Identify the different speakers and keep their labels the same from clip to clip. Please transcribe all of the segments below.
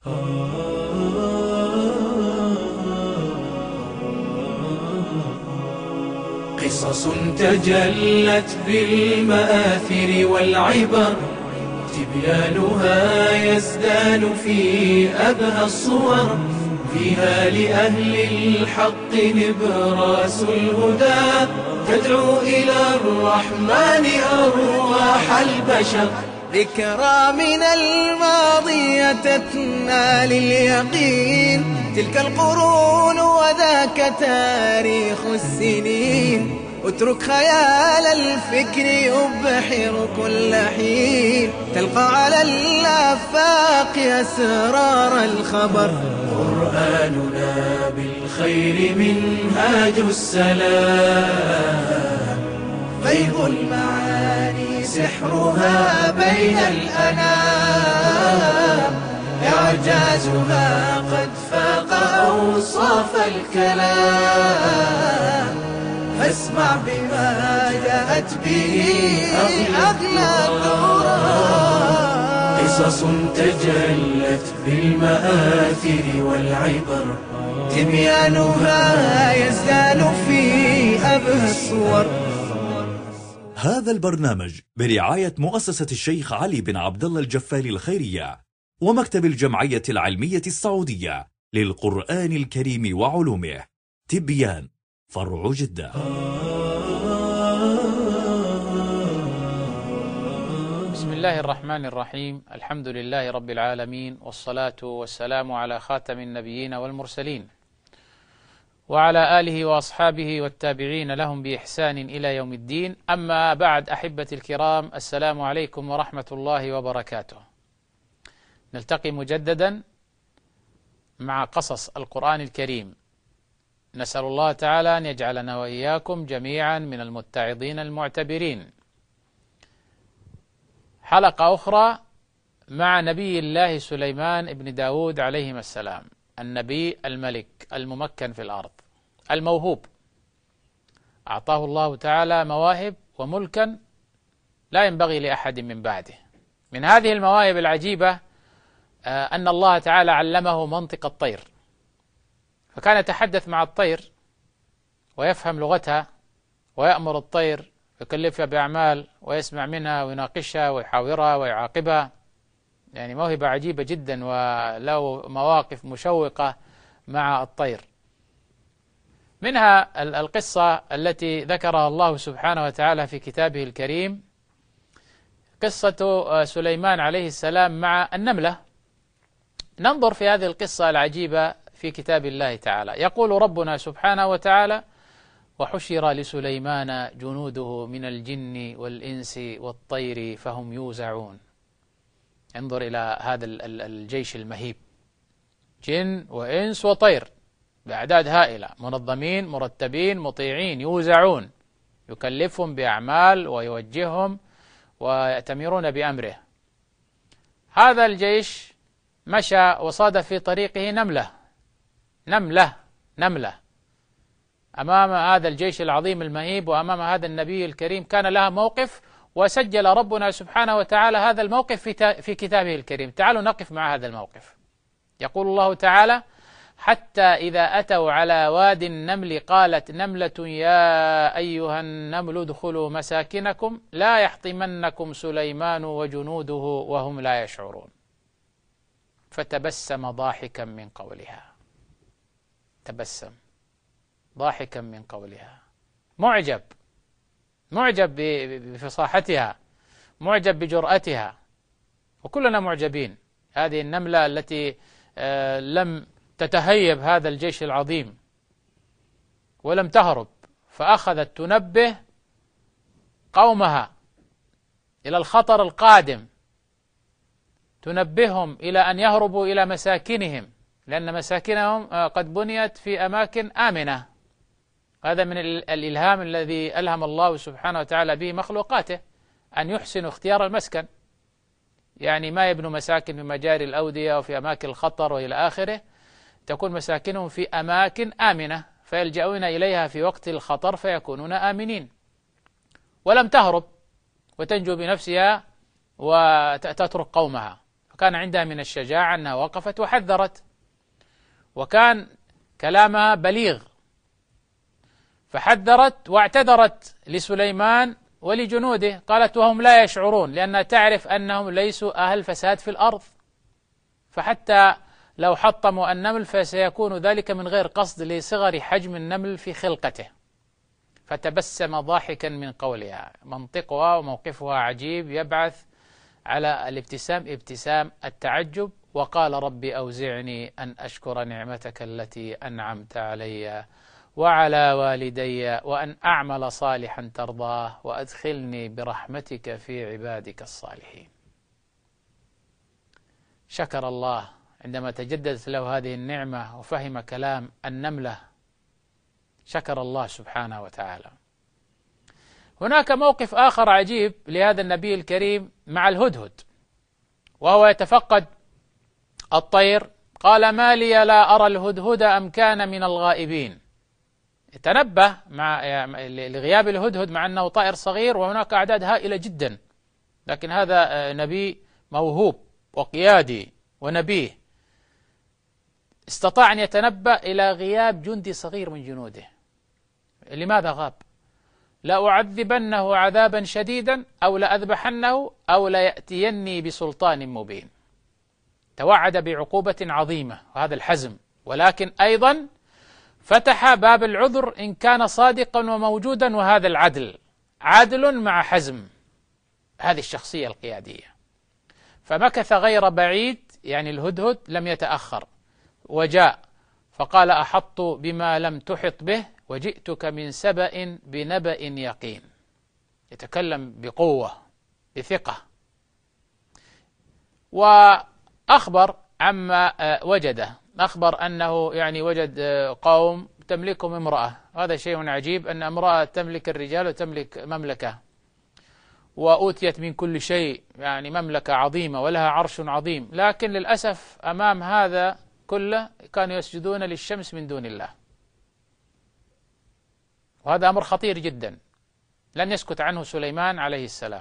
Speaker 1: قصص تجلت بالمآثر والعبر، تبيانها يزدان في أبهى الصور، فيها لأهل الحق نبراس الهدى، تدعو إلى الرحمن أرواح البشر.
Speaker 2: ذكرى من الماضي تتنى لليقين، تلك القرون وذاك تاريخ السنين، اترك خيال الفكر يبحر كل حين، تلقى على الآفاق أسرار الخبر.
Speaker 1: قرآننا بالخير منهاج السلام، فيض المعاني سحرها بين الأنام، إعجازها قد فاق أوصاف الكلام، فاسمع بما جاءت به أغلى القرآن. قصص تجلت بالمآثر والعبر،
Speaker 2: تبيانها يزدان في أبهى الصور.
Speaker 3: هذا البرنامج برعاية مؤسسة الشيخ علي بن عبد الله الجفاري الخيرية ومكتب الجمعية العلمية السعودية للقرآن الكريم وعلومه، تبيان، فرع جدة.
Speaker 4: بسم الله الرحمن الرحيم، الحمد لله رب العالمين، والصلاة والسلام على خاتم النبيين والمرسلين، وعلى آله وأصحابه والتابعين لهم بإحسان إلى يوم الدين. أما بعد، أحبتي الكرام، السلام عليكم ورحمة الله وبركاته. نلتقي مجددا مع قصص القرآن الكريم، نسأل الله تعالى أن يجعلنا وإياكم جميعا من المتعظين المعتبرين. حلقة أخرى مع نبي الله سليمان بن داود عليهما السلام، النبي الملك الممكن في الأرض الموهوب، أعطاه الله تعالى مواهب وملكا لا ينبغي لأحد من بعده. من هذه المواهب العجيبة أن الله تعالى علمه منطق الطير، فكان يتحدث مع الطير ويفهم لغتها، ويأمر الطير، يكلفها بأعمال، ويسمع منها ويناقشها ويحاورها ويعاقبها. يعني موهبة عجيبة جدا، وله مواقف مشوقة مع الطير. منها القصة التي ذكرها الله سبحانه وتعالى في كتابه الكريم، قصة سليمان عليه السلام مع النملة. ننظر في هذه القصة العجيبة في كتاب الله تعالى. يقول ربنا سبحانه وتعالى: وحشر لسليمان جنوده من الجن والإنس والطير فهم يوزعون. انظر إلى هذا الجيش المهيب، جن وإنس وطير بأعداد هائلة، منظمين مرتبين مطيعين، يوزعون، يكلفهم بأعمال ويوجههم ويأتمرون بأمره. هذا الجيش مشى وصادف في طريقه نملة أمام هذا الجيش العظيم المهيب، وأمام هذا النبي الكريم كان لها موقف، وسجل ربنا سبحانه وتعالى هذا الموقف في كتابه الكريم. تعالوا نقف مع هذا الموقف. يقول الله تعالى: حتى إذا أتوا على واد النمل قالت نملة يا أيها النمل ادخلوا مساكنكم لا يحطمنكم سليمان وجنوده وهم لا يشعرون. فتبسم ضاحكا من قولها، تبسم ضاحكا من قولها، معجب بفصاحتها، معجب بجرأتها، وكلنا معجبين. هذه النملة التي لم تتهيب هذا الجيش العظيم ولم تهرب، فأخذت تنبه قومها إلى الخطر القادم، تنبههم إلى أن يهربوا إلى مساكنهم، لأن مساكنهم قد بنيت في أماكن آمنة. هذا من الإلهام الذي ألهم الله سبحانه وتعالى به مخلوقاته، أن يحسنوا اختيار المسكن. يعني ما يبنوا مساكن في مجاري الأودية وفي أماكن الخطر وإلى آخره، تكون مساكنهم في أماكن آمنة فيلجؤون إليها في وقت الخطر فيكونون آمنين. ولم تهرب وتنجو بنفسها وتترك قومها، كان عندها من الشجاعة أنها وقفت وحذرت، وكان كلامها بليغ، فحذرت واعتذرت لسليمان ولجنوده، قالت وهم لا يشعرون، لأنها تعرف أنهم ليسوا أهل فساد في الأرض، فحتى لو حطموا النمل فسيكون ذلك من غير قصد لصغر حجم النمل في خلقته. فتبسم ضاحكا من قولها. منطقها وموقفها عجيب، يبعث على الابتسام ابتسام التعجب. وقال رب أوزعني أن أشكر نعمتك التي أنعمت علي وعلى والدي وأن أعمل صالحا ترضاه وأدخلني برحمتك في عبادك الصالحين. شكر الله عندما تجددت له هذه النعمة وفهم كلام النملة، شكر الله سبحانه وتعالى. هناك موقف آخر عجيب لهذا النبي الكريم مع الهدهد، وهو يتفقد الطير. قال ما لي لا أرى الهدهد أم كان من الغائبين. تنبه لغياب الهدهد مع أنه طائر صغير وهناك أعداد هائلة جدا، لكن هذا نبي موهوب وقيادي ونبيه، استطاع أن يتنبأ إلى غياب جندي صغير من جنوده. لماذا غاب؟ لأعذبنه عذابا شديدا أو لأذبحنه أو ليأتيني بسلطان مبين. توعد بعقوبة عظيمة، وهذا الحزم، ولكن أيضا فتح باب العذر إن كان صادقا وموجودا، وهذا العدل، عدل مع حزم، هذه الشخصية القيادية. فمكث غير بعيد، يعني الهدهد لم يتأخر وجاء فقال أحط بما لم تحط به وجئتك من سبأ بنبأ يقين. يتكلم بقوة بثقة، وأخبر عما وجده. أخبر أنه يعني وجد قوم تملكهم امرأة، هذا شيء عجيب أن امرأة تملك الرجال وتملك مملكة، وأوتيت من كل شيء، يعني مملكة عظيمة ولها عرش عظيم، لكن للأسف أمام هذا كله كانوا يسجدون للشمس من دون الله، وهذا أمر خطير جدا لن يسكت عنه سليمان عليه السلام.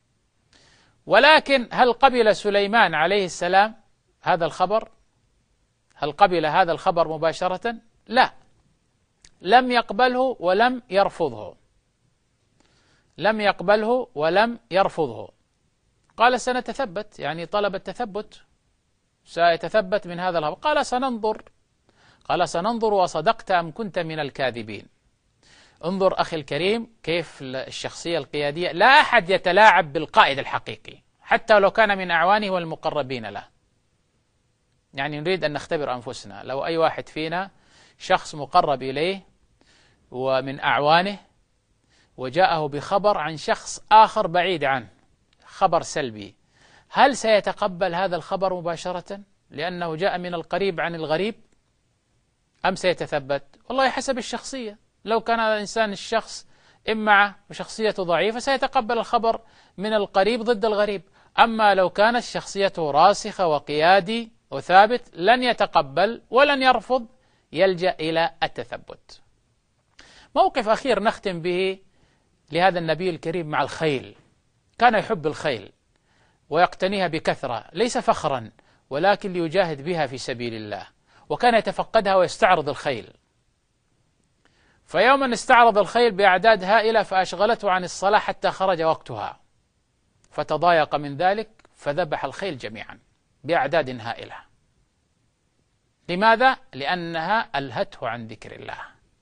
Speaker 4: ولكن هل قبل سليمان عليه السلام هذا الخبر؟ هل قبل هذا الخبر مباشرة؟ لا، لم يقبله ولم يرفضه، لم يقبله ولم يرفضه. قال سنتثبت، يعني طلب التثبت، سيتثبت من هذا الخبر. قال سننظر، قال سننظر وصدقت أم كنت من الكاذبين. انظر أخي الكريم كيف الشخصية القيادية، لا أحد يتلاعب بالقائد الحقيقي حتى لو كان من أعوانه والمقربين له. يعني نريد أن نختبر أنفسنا، لو أي واحد فينا شخص مقرب إليه ومن أعوانه وجاءه بخبر عن شخص آخر بعيد عنه، خبر سلبي، هل سيتقبل هذا الخبر مباشرة لأنه جاء من القريب عن الغريب، أم سيتثبت؟ والله حسب الشخصية. لو كان الإنسان الشخص إما وشخصيته ضعيفة سيتقبل الخبر من القريب ضد الغريب، أما لو كانت شخصيته راسخة وقيادي وثابت لن يتقبل ولن يرفض، يلجأ إلى التثبت. موقف أخير نختم به لهذا النبي الكريم مع الخيل. كان يحب الخيل ويقتنيها بكثرة، ليس فخرا ولكن ليجاهد بها في سبيل الله، وكان يتفقدها ويستعرض الخيل. فيوما استعرض الخيل بأعداد هائلة فأشغلته عن الصلاة حتى خرج وقتها، فتضايق من ذلك فذبح الخيل جميعا بأعداد هائلة. لماذا؟ لأنها ألهته عن ذكر الله،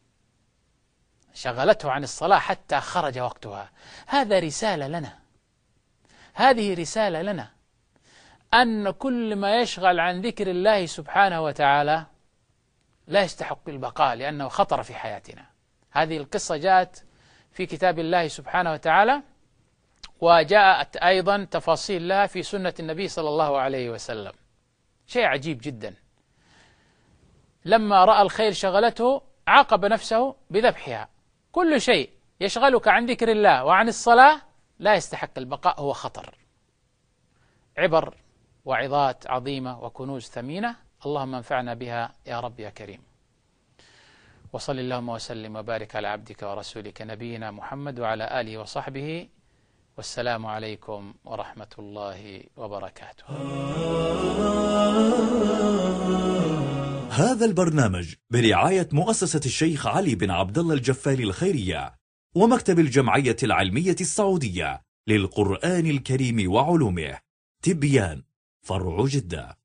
Speaker 4: شغلته عن الصلاة حتى خرج وقتها. هذا رسالة لنا، هذه رسالة لنا، أن كل ما يشغل عن ذكر الله سبحانه وتعالى لا يستحق البقاء لأنه خطر في حياتنا. هذه القصة جاءت في كتاب الله سبحانه وتعالى، وجاءت أيضا تفاصيل لها في سنة النبي صلى الله عليه وسلم. شيء عجيب جدا، لما رأى الخيل شغلته عاقب نفسه بذبحها. كل شيء يشغلك عن ذكر الله وعن الصلاة لا يستحق البقاء، هو خطر. عبر وعظات عظيمة وكنوز ثمينة، اللهم انفعنا بها يا رب يا كريم. وصل اللهم وسلم وبارك على عبدك ورسولك نبينا محمد وعلى آله وصحبه والسلام عليكم ورحمة الله وبركاته.
Speaker 3: هذا البرنامج برعاية مؤسسة الشيخ علي بن عبد الله الجفالي الخيرية ومكتب الجمعية العلمية السعودية للقرآن الكريم وعلومه، تبيان، فرع جدة.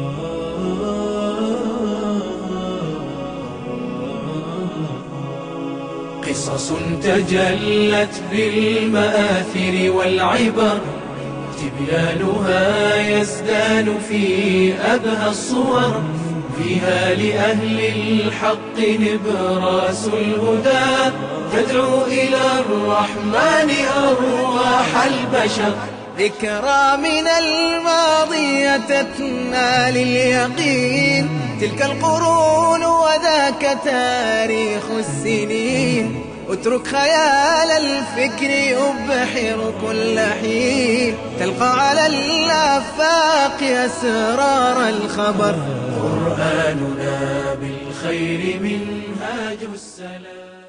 Speaker 1: قصص تجلت بالمآثر والعبر، تبيانها يزدان في أبهى الصور، فيها لأهل الحق نبراس الهدى، تدعو إلى الرحمن أرواح البشر.
Speaker 2: ذكرى من الماضي تتنا لليقين، تلك القرون وذاك تاريخ السنين، اترك خيال الفكر يبحر كل حين، تلقى على الآفاق أسرار الخبر.
Speaker 1: قرآننا بالخير منهاج السلام.